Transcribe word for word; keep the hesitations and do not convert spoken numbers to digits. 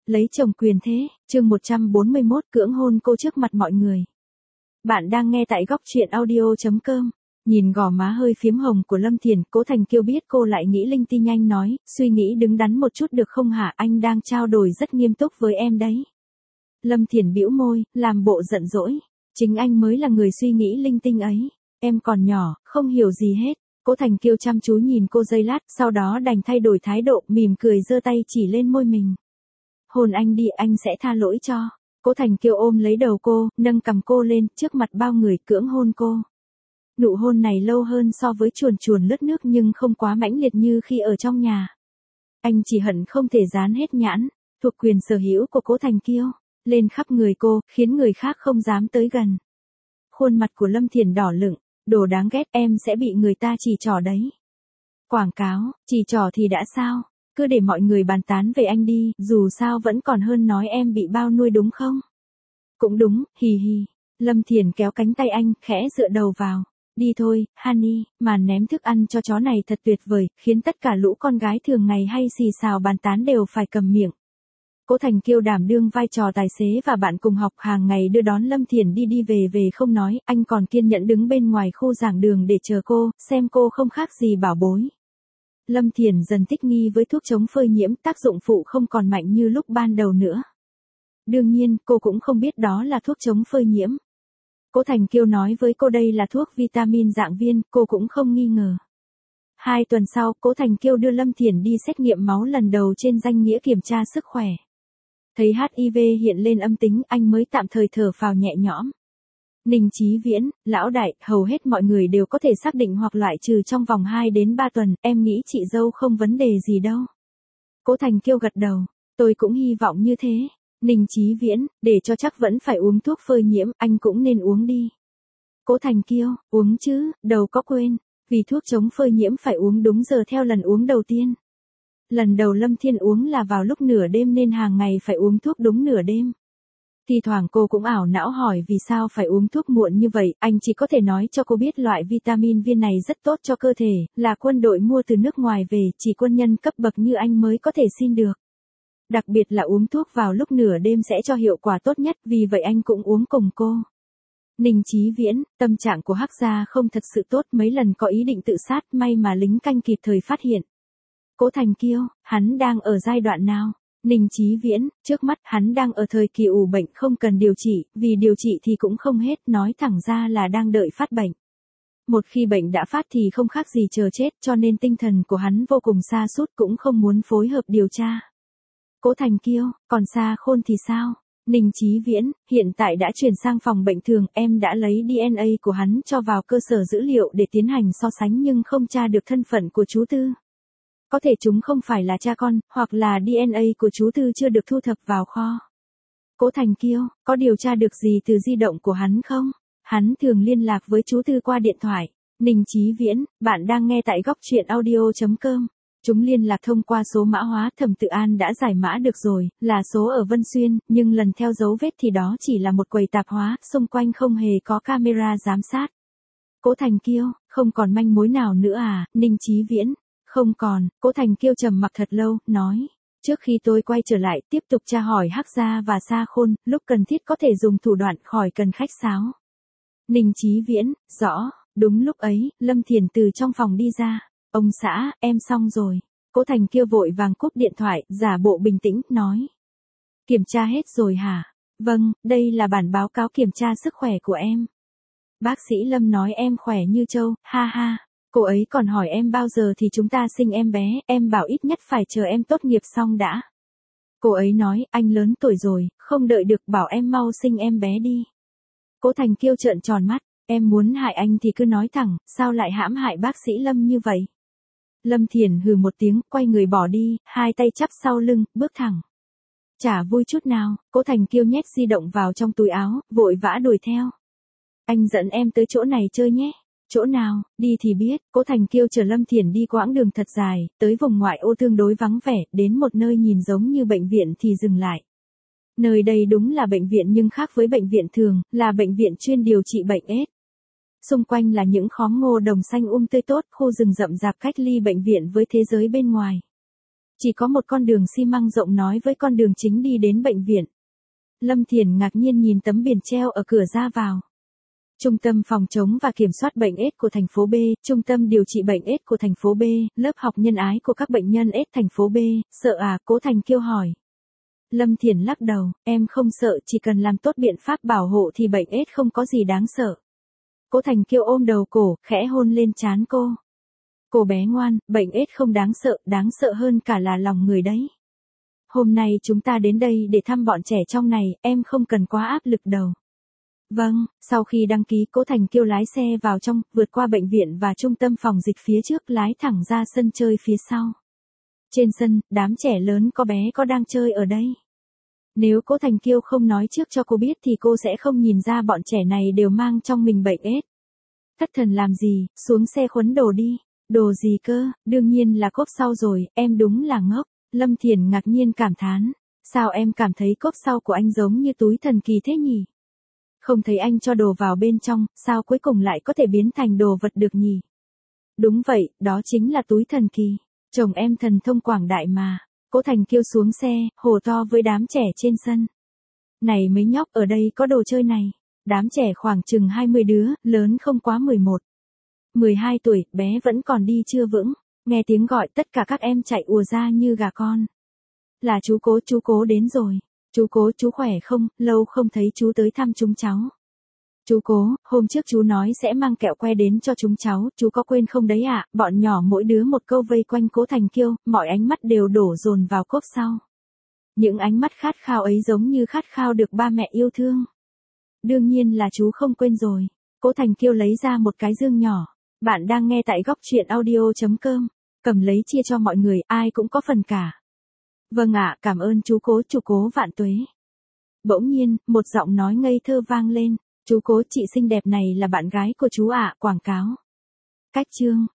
lấy chồng quyền thế, chương một trăm bốn mươi mốt cưỡng hôn cô trước mặt mọi người. Bạn đang nghe tại góc truyện audio chấm com. Nhìn gò má hơi phiếm hồng của Lâm Thiền, Cố Thành Kiêu biết cô lại nghĩ linh tinh, nhanh nói, suy nghĩ đứng đắn một chút được không hả, anh đang trao đổi rất nghiêm túc với em đấy. Lâm Thiền bĩu môi, làm bộ giận dỗi, chính anh mới là người suy nghĩ linh tinh ấy, em còn nhỏ, không hiểu gì hết. Cố Thành Kiêu chăm chú nhìn cô giây lát, sau đó đành thay đổi thái độ, mỉm cười giơ tay chỉ lên môi mình. Hôn anh đi, anh sẽ tha lỗi cho. Cố Thành Kiêu ôm lấy đầu cô, nâng cằm cô lên, trước mặt bao người cưỡng hôn cô. Nụ hôn này lâu hơn so với chuồn chuồn lướt nước nhưng không quá mãnh liệt như khi ở trong nhà. Anh chỉ hận không thể dán hết nhãn, thuộc quyền sở hữu của Cố Thành Kiêu, lên khắp người cô, khiến người khác không dám tới gần. Khuôn mặt của Lâm Thiền đỏ lựng, đồ đáng ghét, em sẽ bị người ta chỉ trỏ đấy. Quảng cáo, chỉ trỏ thì đã sao, cứ để mọi người bàn tán về anh đi, dù sao vẫn còn hơn nói em bị bao nuôi đúng không? Cũng đúng, hì hì. Lâm Thiền kéo cánh tay anh, khẽ dựa đầu vào. Đi thôi, honey, mà ném thức ăn cho chó này thật tuyệt vời, khiến tất cả lũ con gái thường ngày hay xì xào bàn tán đều phải cầm miệng. Cố Thành Kiêu đảm đương vai trò tài xế và bạn cùng học, hàng ngày đưa đón Lâm Thiền đi đi về về không nói, anh còn kiên nhẫn đứng bên ngoài khu giảng đường để chờ cô, xem cô không khác gì bảo bối. Lâm Thiền dần thích nghi với thuốc chống phơi nhiễm, tác dụng phụ không còn mạnh như lúc ban đầu nữa. Đương nhiên, cô cũng không biết đó là thuốc chống phơi nhiễm. Cố Thành Kiêu nói với cô đây là thuốc vitamin dạng viên, cô cũng không nghi ngờ. Hai tuần sau, Cố Thành Kiêu đưa Lâm Thiền đi xét nghiệm máu lần đầu trên danh nghĩa kiểm tra sức khỏe. Thấy hát i vê hiện lên âm tính, anh mới tạm thời thở phào nhẹ nhõm. Ninh Chí Viễn, lão đại, hầu hết mọi người đều có thể xác định hoặc loại trừ trong vòng hai đến ba tuần, em nghĩ chị dâu không vấn đề gì đâu. Cố Thành Kiêu gật đầu, tôi cũng hy vọng như thế. Ninh Chí Viễn, để cho chắc vẫn phải uống thuốc phơi nhiễm, anh cũng nên uống đi. Cố Thành Kiêu, uống chứ, đâu có quên, vì thuốc chống phơi nhiễm phải uống đúng giờ theo lần uống đầu tiên. Lần đầu Lâm Thiên uống là vào lúc nửa đêm nên hàng ngày phải uống thuốc đúng nửa đêm. Thì thoảng cô cũng ảo não hỏi vì sao phải uống thuốc muộn như vậy, anh chỉ có thể nói cho cô biết loại vitamin viên này rất tốt cho cơ thể, là quân đội mua từ nước ngoài về, chỉ quân nhân cấp bậc như anh mới có thể xin được. Đặc biệt là uống thuốc vào lúc nửa đêm sẽ cho hiệu quả tốt nhất, vì vậy anh cũng uống cùng cô. Ninh Chí Viễn, tâm trạng của Hắc Gia không thật sự tốt, mấy lần có ý định tự sát, may mà lính canh kịp thời phát hiện. Cố Thành Kiêu, hắn đang ở giai đoạn nào? Ninh Chí Viễn, trước mắt hắn đang ở thời kỳ ủ bệnh không cần điều trị, vì điều trị thì cũng không hết, nói thẳng ra là đang đợi phát bệnh. Một khi bệnh đã phát thì không khác gì chờ chết, cho nên tinh thần của hắn vô cùng sa sút, cũng không muốn phối hợp điều tra. Cố Thành Kiêu, còn Sa Khôn thì sao? Ninh Chí Viễn, hiện tại đã chuyển sang phòng bệnh thường, em đã lấy đê en a của hắn cho vào cơ sở dữ liệu để tiến hành so sánh nhưng không tra được thân phận của chú Tư. Có thể chúng không phải là cha con, hoặc là đê en a của chú Tư chưa được thu thập vào kho. Cố Thành Kiêu, có điều tra được gì từ di động của hắn không? Hắn thường liên lạc với chú Tư qua điện thoại. Ninh Chí Viễn, bạn đang nghe tại góc truyện audio chấm com. Chúng liên lạc thông qua số mã hóa, Thẩm Tự An đã giải mã được rồi, là số ở Vân Xuyên, nhưng lần theo dấu vết thì đó chỉ là một quầy tạp hóa, xung quanh không hề có camera giám sát. Cố Thành Kiêu, không còn manh mối nào nữa à? Ninh Chí Viễn, không còn. Cố Thành Kiêu trầm mặc thật lâu, nói, trước khi tôi quay trở lại tiếp tục tra hỏi Hắc Gia và Sa Khôn, lúc cần thiết có thể dùng thủ đoạn, khỏi cần khách sáo. Ninh Chí Viễn, rõ. Đúng lúc ấy, Lâm Thiền từ trong phòng đi ra. Ông xã, em xong rồi. Cố Thành Kiêu vội vàng cúp điện thoại, giả bộ bình tĩnh, nói. Kiểm tra hết rồi hả? Vâng, đây là bản báo cáo kiểm tra sức khỏe của em. Bác sĩ Lâm nói em khỏe như trâu, ha ha. Cô ấy còn hỏi em bao giờ thì chúng ta sinh em bé, em bảo ít nhất phải chờ em tốt nghiệp xong đã. Cô ấy nói, anh lớn tuổi rồi, không đợi được, bảo em mau sinh em bé đi. Cố Thành Kiêu trợn tròn mắt, em muốn hại anh thì cứ nói thẳng, sao lại hãm hại bác sĩ Lâm như vậy? Lâm Thiền hừ một tiếng, quay người bỏ đi, hai tay chắp sau lưng, bước thẳng. Chả vui chút nào. Cố Thành Kiêu nhét di động vào trong túi áo, vội vã đuổi theo. Anh dẫn em tới chỗ này chơi nhé. Chỗ nào? Đi thì biết. Cố Thành Kiêu chở Lâm Thiền đi quãng đường thật dài, tới vùng ngoại ô tương đối vắng vẻ, đến một nơi nhìn giống như bệnh viện thì dừng lại. Nơi đây đúng là bệnh viện nhưng khác với bệnh viện thường, là bệnh viện chuyên điều trị bệnh ết. Xung quanh là những khóm ngô đồng xanh um tươi tốt, khu rừng rậm rạp cách ly bệnh viện với thế giới bên ngoài. Chỉ có một con đường xi măng rộng nói với con đường chính đi đến bệnh viện. Lâm Thiển ngạc nhiên nhìn tấm biển treo ở cửa ra vào. Trung tâm phòng chống và kiểm soát bệnh ết của thành phố B, Trung tâm điều trị bệnh ết của thành phố B, lớp học nhân ái của các bệnh nhân ết thành phố B, sợ à, Cố Thành Kiêu hỏi. Lâm Thiển lắc đầu, em không sợ, chỉ cần làm tốt biện pháp bảo hộ thì bệnh ết không có gì đáng sợ. Cố Thành Kiêu ôm đầu cổ, khẽ hôn lên trán cô. Cô bé ngoan, bệnh ết không đáng sợ, đáng sợ hơn cả là lòng người đấy. Hôm nay chúng ta đến đây để thăm bọn trẻ trong này, em không cần quá áp lực đâu. Vâng, sau khi đăng ký Cố Thành Kiêu lái xe vào trong, vượt qua bệnh viện và trung tâm phòng dịch phía trước lái thẳng ra sân chơi phía sau. Trên sân, đám trẻ lớn có bé có đang chơi ở đây. Nếu Cố Thành Kiêu không nói trước cho cô biết thì cô sẽ không nhìn ra bọn trẻ này đều mang trong mình bệnh ết. Thất thần làm gì, xuống xe khuấn đồ đi. Đồ gì cơ, đương nhiên là cốp sau rồi, em đúng là ngốc. Lâm Thiển ngạc nhiên cảm thán. Sao em cảm thấy cốp sau của anh giống như túi thần kỳ thế nhỉ? Không thấy anh cho đồ vào bên trong, sao cuối cùng lại có thể biến thành đồ vật được nhỉ? Đúng vậy, đó chính là túi thần kỳ. Chồng em thần thông quảng đại mà. Cố Thành Kiêu xuống xe, hồ to với đám trẻ trên sân. Này mấy nhóc, ở đây có đồ chơi này. Đám trẻ khoảng chừng hai mươi đứa, lớn không quá mười một. mười hai tuổi, bé vẫn còn đi chưa vững. Nghe tiếng gọi tất cả các em chạy ùa ra như gà con. Là chú Cố, chú Cố đến rồi. Chú Cố, chú khỏe không, lâu không thấy chú tới thăm chúng cháu. Chú Cố, hôm trước chú nói sẽ mang kẹo que đến cho chúng cháu, chú có quên không đấy ạ? À? Bọn nhỏ mỗi đứa một câu vây quanh Cố Thành Kiêu, mọi ánh mắt đều đổ dồn vào cốp sau. Những ánh mắt khát khao ấy giống như khát khao được ba mẹ yêu thương. Đương nhiên là chú không quên rồi. Cố Thành Kiêu lấy ra một cái dương nhỏ. Bạn đang nghe tại góc truyện audio chấm com. Cầm lấy chia cho mọi người, ai cũng có phần cả. Vâng ạ, cảm ơn chú Cố, chú Cố vạn tuế. Bỗng nhiên, một giọng nói ngây thơ vang lên. Chú Cố, chị xinh đẹp này là bạn gái của chú ạ, quảng cáo. Cách chương.